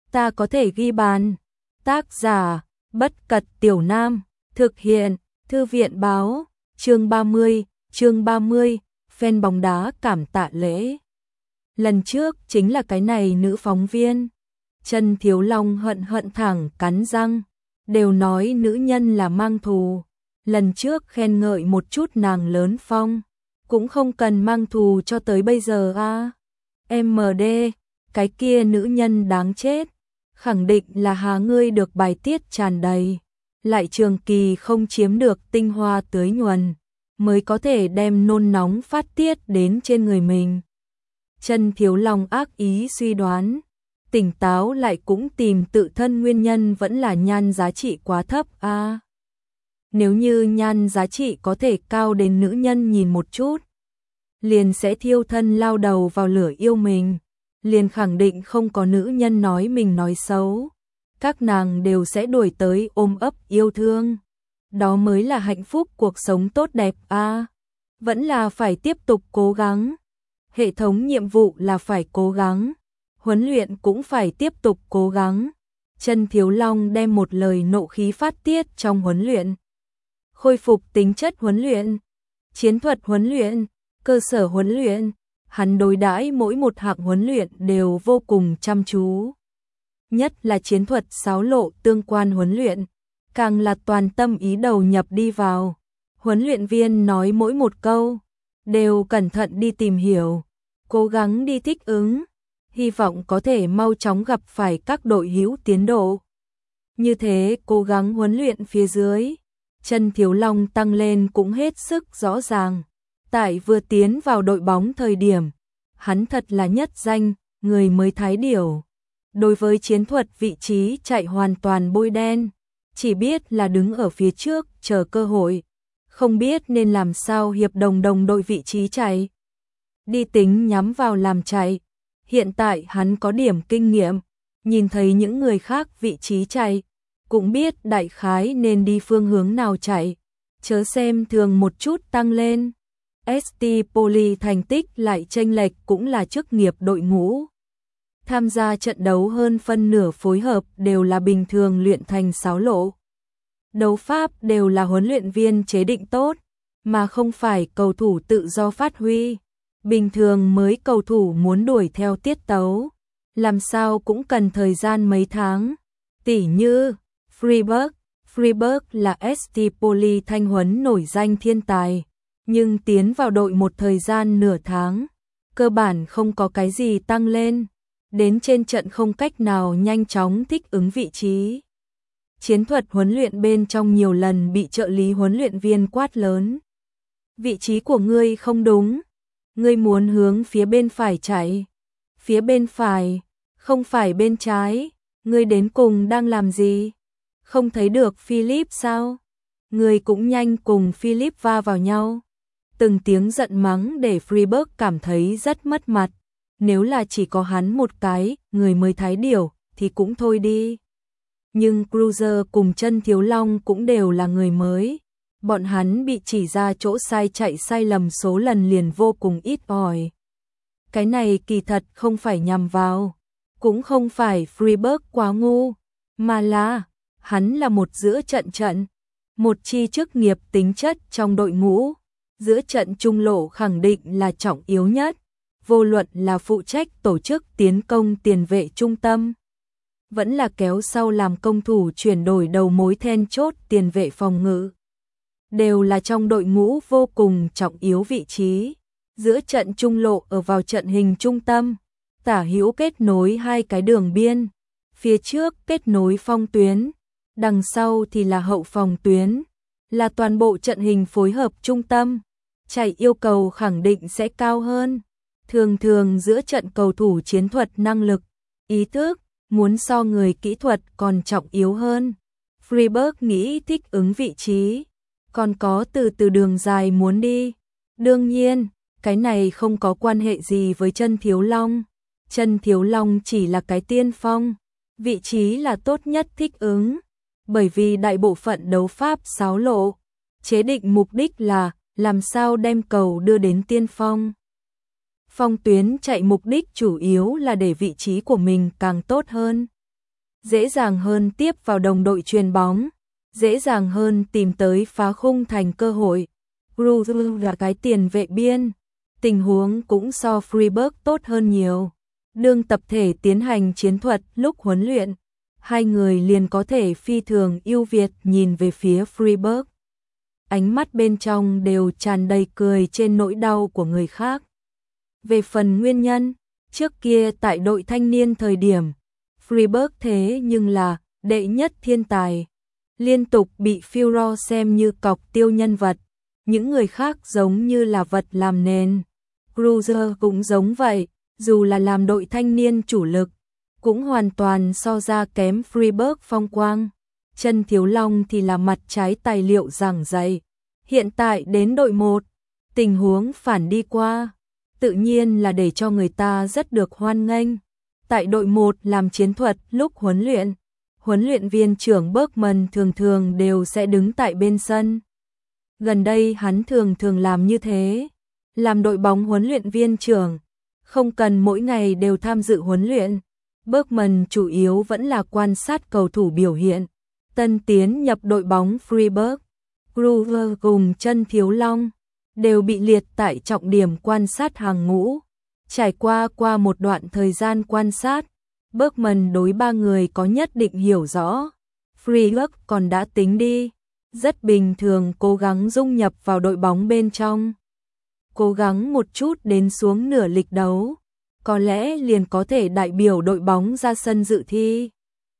ta có thể ghi bàn. Tác giả, Bất Cật Tiểu Nam, thực hiện, Thư viện báo, chương 30, fan bóng đá cảm tạ lễ. Lần trước chính là cái này nữ phóng viên. Trần Thiếu Long hận thẳng cắn răng, đều nói nữ nhân là mang thù. Lần trước khen ngợi một chút nàng lớn phong, cũng không cần mang thù cho tới bây giờ a. MD, cái kia nữ nhân đáng chết, khẳng định là hà ngươi được bài tiết tràn đầy, lại trường kỳ không chiếm được tinh hoa tưới nhuần, mới có thể đem nôn nóng phát tiết đến trên người mình. Trần Thiếu Long ác ý suy đoán, tỉnh táo lại cũng tìm tự thân nguyên nhân vẫn là nhan giá trị quá thấp a. Nếu như nhan giá trị có thể cao đến nữ nhân nhìn một chút, liền sẽ thiêu thân lao đầu vào lửa yêu mình, liền khẳng định không có nữ nhân nói mình nói xấu, các nàng đều sẽ đuổi tới ôm ấp yêu thương. Đó mới là hạnh phúc cuộc sống tốt đẹp a. Vẫn là phải tiếp tục cố gắng. Hệ thống nhiệm vụ là phải cố gắng, huấn luyện cũng phải tiếp tục cố gắng. Trần Thiếu Long đem một lời nộ khí phát tiết trong huấn luyện. Khôi phục tính chất huấn luyện, chiến thuật huấn luyện, cơ sở huấn luyện, hắn đối đãi mỗi một hạng huấn luyện đều vô cùng chăm chú. Nhất là chiến thuật xáo lộ tương quan huấn luyện, càng là toàn tâm ý đầu nhập đi vào. Huấn luyện viên nói mỗi một câu, đều cẩn thận đi tìm hiểu, cố gắng đi thích ứng, hy vọng có thể mau chóng gặp phải các đội hữu tiến độ. Như thế cố gắng huấn luyện phía dưới, Trần Thiếu Long tăng lên cũng hết sức rõ ràng. Tại vừa tiến vào đội bóng thời điểm, hắn thật là nhất danh, người mới thái điểu. Đối với chiến thuật vị trí chạy hoàn toàn bôi đen, chỉ biết là đứng ở phía trước chờ cơ hội, không biết nên làm sao hiệp đồng đồng đội vị trí chạy. Đi tính nhắm vào làm chạy, hiện tại hắn có điểm kinh nghiệm, nhìn thấy những người khác vị trí chạy, cũng biết đại khái nên đi phương hướng nào chạy, chớ xem thường một chút tăng lên. ST Poly thành tích lại chênh lệch cũng là chức nghiệp đội ngũ. Tham gia trận đấu hơn phân nửa phối hợp đều là bình thường luyện thành xáo lộ. Đấu pháp đều là huấn luyện viên chế định tốt, mà không phải cầu thủ tự do phát huy. Bình thường mới cầu thủ muốn đuổi theo tiết tấu, làm sao cũng cần thời gian mấy tháng. Tỉ như Freiburg là ST Poly thanh huấn nổi danh thiên tài, nhưng tiến vào đội một thời gian nửa tháng, cơ bản không có cái gì tăng lên, đến trên trận không cách nào nhanh chóng thích ứng vị trí. Chiến thuật huấn luyện bên trong nhiều lần bị trợ lý huấn luyện viên quát lớn. Vị trí của ngươi không đúng, ngươi muốn hướng phía bên phải chạy. Phía bên phải, không phải bên trái, ngươi đến cùng đang làm gì? Không thấy được Philip sao? Ngươi cũng nhanh cùng Philip va vào nhau. Từng tiếng giận mắng để Freiburg cảm thấy rất mất mặt. Nếu là chỉ có hắn một cái, người mới thái điểu, thì cũng thôi đi. Nhưng Cruiser cùng Trần Thiếu Long cũng đều là người mới. Bọn hắn bị chỉ ra chỗ sai chạy sai lầm số lần liền vô cùng ít ỏi. Cái này kỳ thật không phải nhằm vào, cũng không phải Freiburg quá ngu, mà là hắn là một giữa trận, một chi chức nghiệp tính chất trong đội ngũ. Giữa trận trung lộ khẳng định là trọng yếu nhất, vô luận là phụ trách tổ chức tiến công tiền vệ trung tâm, vẫn là kéo sau làm công thủ chuyển đổi đầu mối then chốt tiền vệ phòng ngự, đều là trong đội ngũ vô cùng trọng yếu vị trí. Giữa trận trung lộ ở vào trận hình trung tâm, tả hữu kết nối hai cái đường biên, phía trước kết nối phong tuyến, đằng sau thì là hậu phòng tuyến, là toàn bộ trận hình phối hợp trung tâm. Chạy yêu cầu khẳng định sẽ cao hơn. Thường giữa trận cầu thủ chiến thuật năng lực, ý thức, muốn so người kỹ thuật còn trọng yếu hơn. Freiburg nghĩ thích ứng vị trí, còn có từ đường dài muốn đi. Đương nhiên, cái này không có quan hệ gì với Trần Thiếu Long. Trần Thiếu Long chỉ là cái tiên phong, vị trí là tốt nhất thích ứng. Bởi vì đại bộ phận đấu pháp xáo lộ, chế định mục đích là làm sao đem cầu đưa đến tiên phong. Phong tuyến chạy mục đích chủ yếu là để vị trí của mình càng tốt hơn. dễ dàng hơn tiếp vào đồng đội chuyền bóng, dễ dàng hơn tìm tới phá khung thành cơ hội. Kruse là cái tiền vệ biên, tình huống cũng so Freiburg tốt hơn nhiều. Đương tập thể tiến hành chiến thuật lúc huấn luyện, hai người liền có thể phi thường ưu việt nhìn về phía Freiburg. Ánh mắt bên trong đều tràn đầy cười trên nỗi đau của người khác. Về phần nguyên nhân, trước kia tại đội thanh niên thời điểm, Freiburg thế nhưng là đệ nhất thiên tài, liên tục bị Führer xem như cọc tiêu nhân vật, những người khác giống như là vật làm nền. Kruse cũng giống vậy, dù là làm đội thanh niên chủ lực, cũng hoàn toàn so ra kém Freiburg phong quang. Chân Thiếu Long thì là mặt trái tài liệu giảng dạy. Hiện tại đến đội 1, tình huống phản đi qua, tự nhiên là để cho người ta rất được hoan nghênh. Tại đội 1 làm chiến thuật lúc huấn luyện viên trưởng Bergman thường thường đều sẽ đứng tại bên sân. Gần đây hắn thường thường làm như thế, làm đội bóng huấn luyện viên trưởng, không cần mỗi ngày đều tham dự huấn luyện. Bergman chủ yếu vẫn là quan sát cầu thủ biểu hiện. Tân tiến nhập đội bóng Freiburg, Kruse cùng Chân Thiếu Long đều bị liệt tại trọng điểm quan sát hàng ngũ. Trải qua một đoạn thời gian quan sát, Bergman đối ba người có nhất định hiểu rõ. Freiburg còn đã tính đi, rất bình thường cố gắng dung nhập vào đội bóng bên trong. Cố gắng một chút đến xuống nửa lịch đấu, có lẽ liền có thể đại biểu đội bóng ra sân dự thi.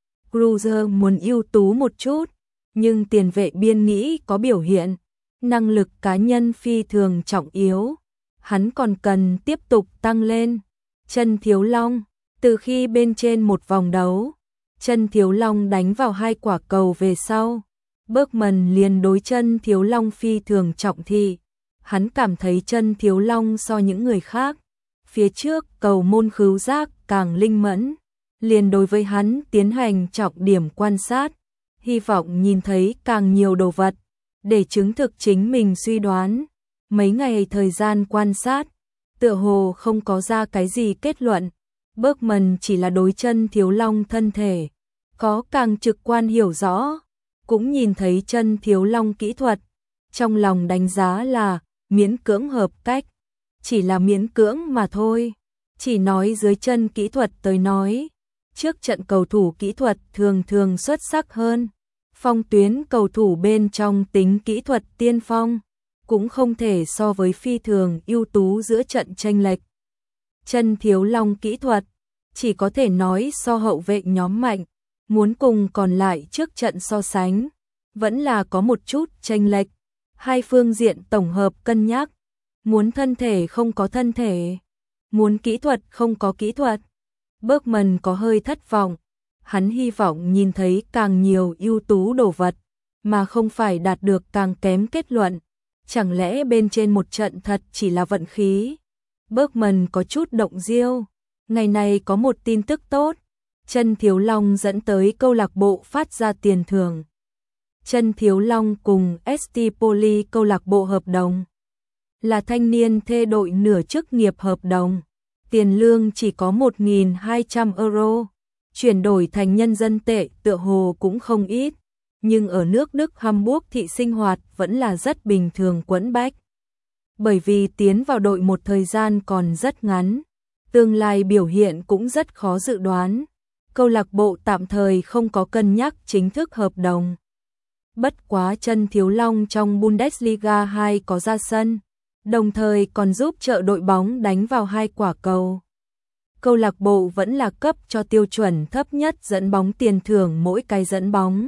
Kruse muốn ưu tú một chút, nhưng tiền vệ biên nghĩ có biểu hiện, năng lực cá nhân phi thường trọng yếu, hắn còn cần tiếp tục tăng lên. Chân Thiếu Long, từ khi bên trên một vòng đấu, Chân Thiếu Long đánh vào 2 quả cầu về sau, Bergman liền đối Chân Thiếu Long phi thường trọng thị. Hắn cảm thấy Chân Thiếu Long so những người khác, phía trước cầu môn khứu giác càng linh mẫn, liền đối với hắn tiến hành trọng điểm quan sát, hy vọng nhìn thấy càng nhiều đồ vật, để chứng thực chính mình suy đoán. Mấy ngày thời gian quan sát, tựa hồ không có ra cái gì kết luận. Bergman chỉ là đối Chân Thiếu Long thân thể có càng trực quan hiểu rõ, cũng nhìn thấy Chân Thiếu Long kỹ thuật, trong lòng đánh giá là miễn cưỡng hợp cách, chỉ là miễn cưỡng mà thôi. Chỉ nói dưới chân kỹ thuật tới nói, trước trận cầu thủ kỹ thuật thường thường xuất sắc hơn, phong tuyến cầu thủ bên trong tính kỹ thuật tiên phong, cũng không thể so với phi thường ưu tú giữa trận chênh lệch. Chân Thiếu Long kỹ thuật, chỉ có thể nói so hậu vệ nhóm mạnh, muốn cùng còn lại trước trận so sánh, vẫn là có một chút chênh lệch. Hai phương diện tổng hợp cân nhắc, muốn thân thể không có thân thể, muốn kỹ thuật không có kỹ thuật. Bergman có hơi thất vọng, hắn hy vọng nhìn thấy càng nhiều ưu tú đồ vật, mà không phải đạt được càng kém kết luận. Chẳng lẽ bên trên một trận thật chỉ là vận khí? Bergman có chút động diêu. Ngày này có một tin tức tốt, Chân Thiếu Long dẫn tới câu lạc bộ phát ra tiền thưởng. Chân Thiếu Long cùng ST Poli câu lạc bộ hợp đồng, là thanh niên thê đội nửa chức nghiệp hợp đồng, tiền lương chỉ có 1.200 euro, chuyển đổi thành nhân dân tệ tựa hồ cũng không ít, nhưng ở nước Đức Hamburg thị sinh hoạt vẫn là rất bình thường quẫn bách. Bởi vì tiến vào đội một thời gian còn rất ngắn, tương lai biểu hiện cũng rất khó dự đoán, câu lạc bộ tạm thời không có cân nhắc chính thức hợp đồng. Bất quá Chân Thiếu Long trong Bundesliga 2 có ra sân, đồng thời còn giúp trợ đội bóng đánh vào 2 quả cầu. Câu lạc bộ vẫn là cấp cho tiêu chuẩn thấp nhất dẫn bóng tiền thưởng mỗi cái dẫn bóng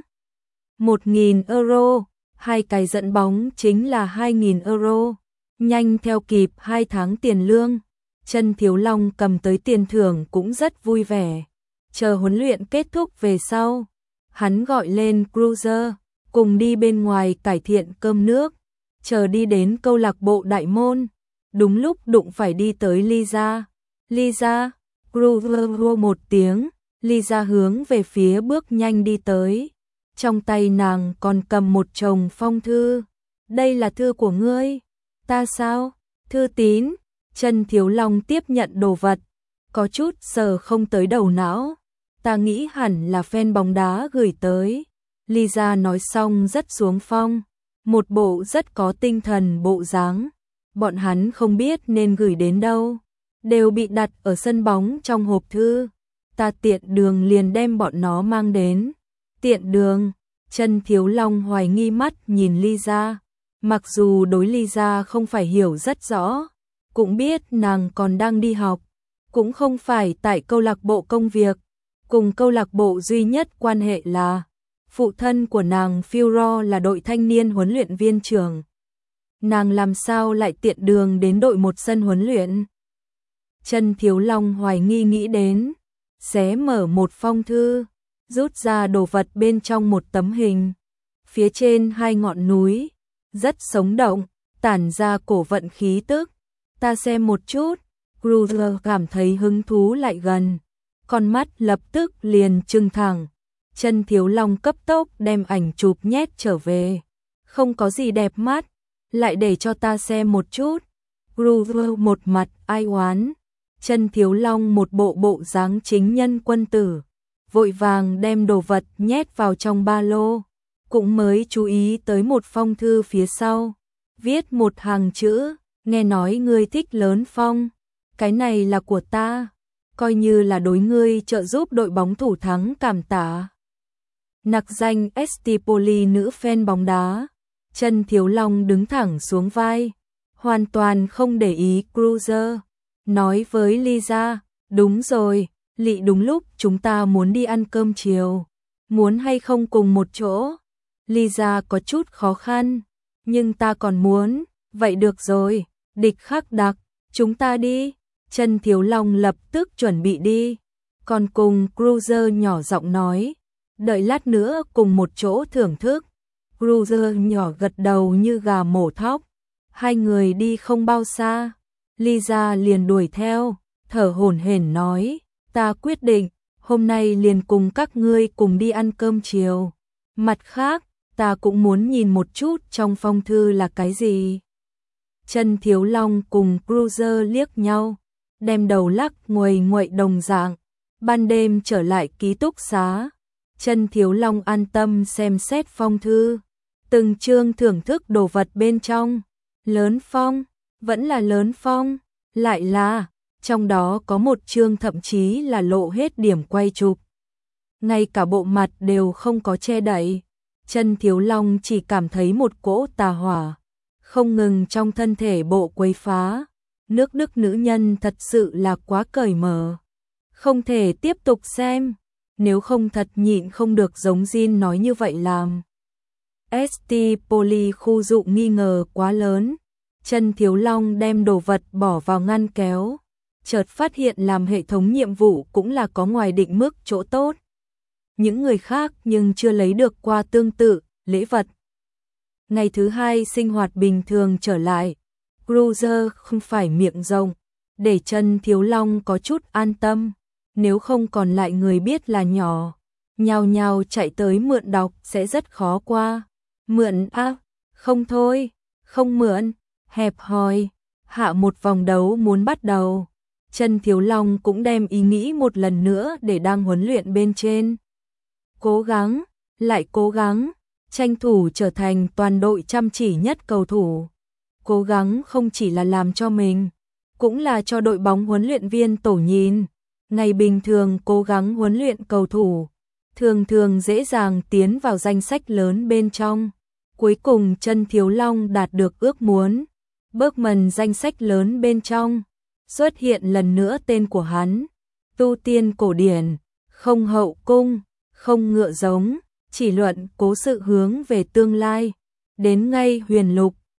1.000 euro, 2 cái dẫn bóng chính là 2.000 euro, nhanh theo kịp 2 tháng tiền lương. Chân Thiếu Long cầm tới tiền thưởng cũng rất vui vẻ. Chờ huấn luyện kết thúc về sau, hắn gọi lên Kruse, cùng đi bên ngoài cải thiện cơm nước, chờ đi đến câu lạc bộ đại môn, đúng lúc đụng phải đi tới Lisa. Lisa, Kruse một tiếng, Lisa hướng về phía bước nhanh đi tới, trong tay nàng còn cầm một chồng phong thư. Đây là thư của ngươi? Ta sao? Thư tín. Chân Thiếu Long tiếp nhận đồ vật, có chút sờ không tới đầu não. Ta nghĩ hẳn là fan bóng đá gửi tới. Lisa nói xong rất xuống phong, một bộ rất có tinh thần bộ dáng. Bọn hắn không biết nên gửi đến đâu, đều bị đặt ở sân bóng trong hộp thư. Ta tiện đường liền đem bọn nó mang đến. Tiện đường, Chân Thiếu Long hoài nghi mắt nhìn Lisa. Mặc dù đối Lisa không phải hiểu rất rõ, cũng biết nàng còn đang đi học, cũng không phải tại câu lạc bộ công việc, cùng câu lạc bộ duy nhất quan hệ là phụ thân của nàng Furo là đội thanh niên huấn luyện viên trưởng. Nàng làm sao lại tiện đường đến đội một sân huấn luyện? Chân Thiếu Long hoài nghi nghĩ đến, xé mở một phong thư, rút ra đồ vật bên trong một tấm hình. Phía trên hai ngọn núi, rất sống động, tản ra cổ vận khí tức. Ta xem một chút, Cruiser cảm thấy hứng thú lại gần. Con mắt lập tức liền trừng thẳng. Chân Thiếu Long cấp tốc đem ảnh chụp nhét trở về. Không có gì đẹp mắt, lại để cho ta xem một chút. Cruiser một mặt ai oán. Chân Thiếu Long một bộ bộ dáng chính nhân quân tử, vội vàng đem đồ vật nhét vào trong ba lô. Cũng mới chú ý tới một phong thư phía sau, viết một hàng chữ, nghe nói ngươi thích Lớn Phong, cái này là của ta, coi như là đối ngươi trợ giúp đội bóng thủ thắng cảm tạ. Nặc danh Stipoli nữ fan bóng đá. Chân Thiếu Long đứng thẳng xuống vai, hoàn toàn không để ý Cruiser, nói với Lisa, đúng rồi, lị đúng lúc chúng ta muốn đi ăn cơm chiều, muốn hay không cùng một chỗ? Lisa có chút khó khăn, nhưng ta còn muốn, vậy được rồi, địch khắc đặc, chúng ta đi. Chân Thiếu Long lập tức chuẩn bị đi, còn cùng Cruiser nhỏ giọng nói, đợi lát nữa cùng một chỗ thưởng thức. Cruiser nhỏ gật đầu như gà mổ thóc. Hai người đi không bao xa, Lisa liền đuổi theo, thở hổn hển nói, ta quyết định, hôm nay liền cùng các ngươi cùng đi ăn cơm chiều. Mặt khác, ta cũng muốn nhìn một chút trong phong thư là cái gì. Chân Thiếu Long cùng Cruiser liếc nhau, đem đầu lắc nguầy nguậy đồng dạng. Ban đêm trở lại ký túc xá, Chân Thiếu Long an tâm xem xét phong thư, từng chương thưởng thức đồ vật bên trong. Lớn Phong, vẫn là Lớn Phong, lại là, trong đó có một chương thậm chí là lộ hết điểm quay chụp. Ngay cả bộ mặt đều không có che đậy. Chân Thiếu Long chỉ cảm thấy một cỗ tà hỏa không ngừng trong thân thể bộ quấy phá. Nước Đức nữ nhân thật sự là quá cởi mở, không thể tiếp tục xem, nếu không thật nhịn không được giống Jin nói như vậy làm. Stipoli khu dụ nghi ngờ quá lớn. Chân Thiếu Long đem đồ vật bỏ vào ngăn kéo, chợt phát hiện làm hệ thống nhiệm vụ cũng là có ngoài định mức chỗ tốt. Những người khác nhưng chưa lấy được qua tương tự lễ vật. Ngày thứ hai sinh hoạt bình thường trở lại, Cruiser không phải miệng rộng, để Chân Thiếu Long có chút an tâm, nếu không còn lại người biết là nhỏ, nhào nhào chạy tới mượn đọc sẽ rất khó qua. Mượn à, không thôi, không mượn, hẹp hòi, hạ một vòng đấu muốn bắt đầu. Chân Thiếu Long cũng đem ý nghĩ một lần nữa để đang huấn luyện bên trên. Cố gắng, lại cố gắng, tranh thủ trở thành toàn đội chăm chỉ nhất cầu thủ. Cố gắng không chỉ là làm cho mình, cũng là cho đội bóng huấn luyện viên tổ nhìn. Ngày bình thường cố gắng huấn luyện cầu thủ, thường thường dễ dàng tiến vào danh sách lớn bên trong. Cuối cùng Chân Thiếu Long đạt được ước muốn, Bergman danh sách lớn bên trong, xuất hiện lần nữa tên của hắn. Tu tiên cổ điển, không hậu cung, không ngựa giống, chỉ luận cố sự hướng về tương lai. Đến ngay huyền lục,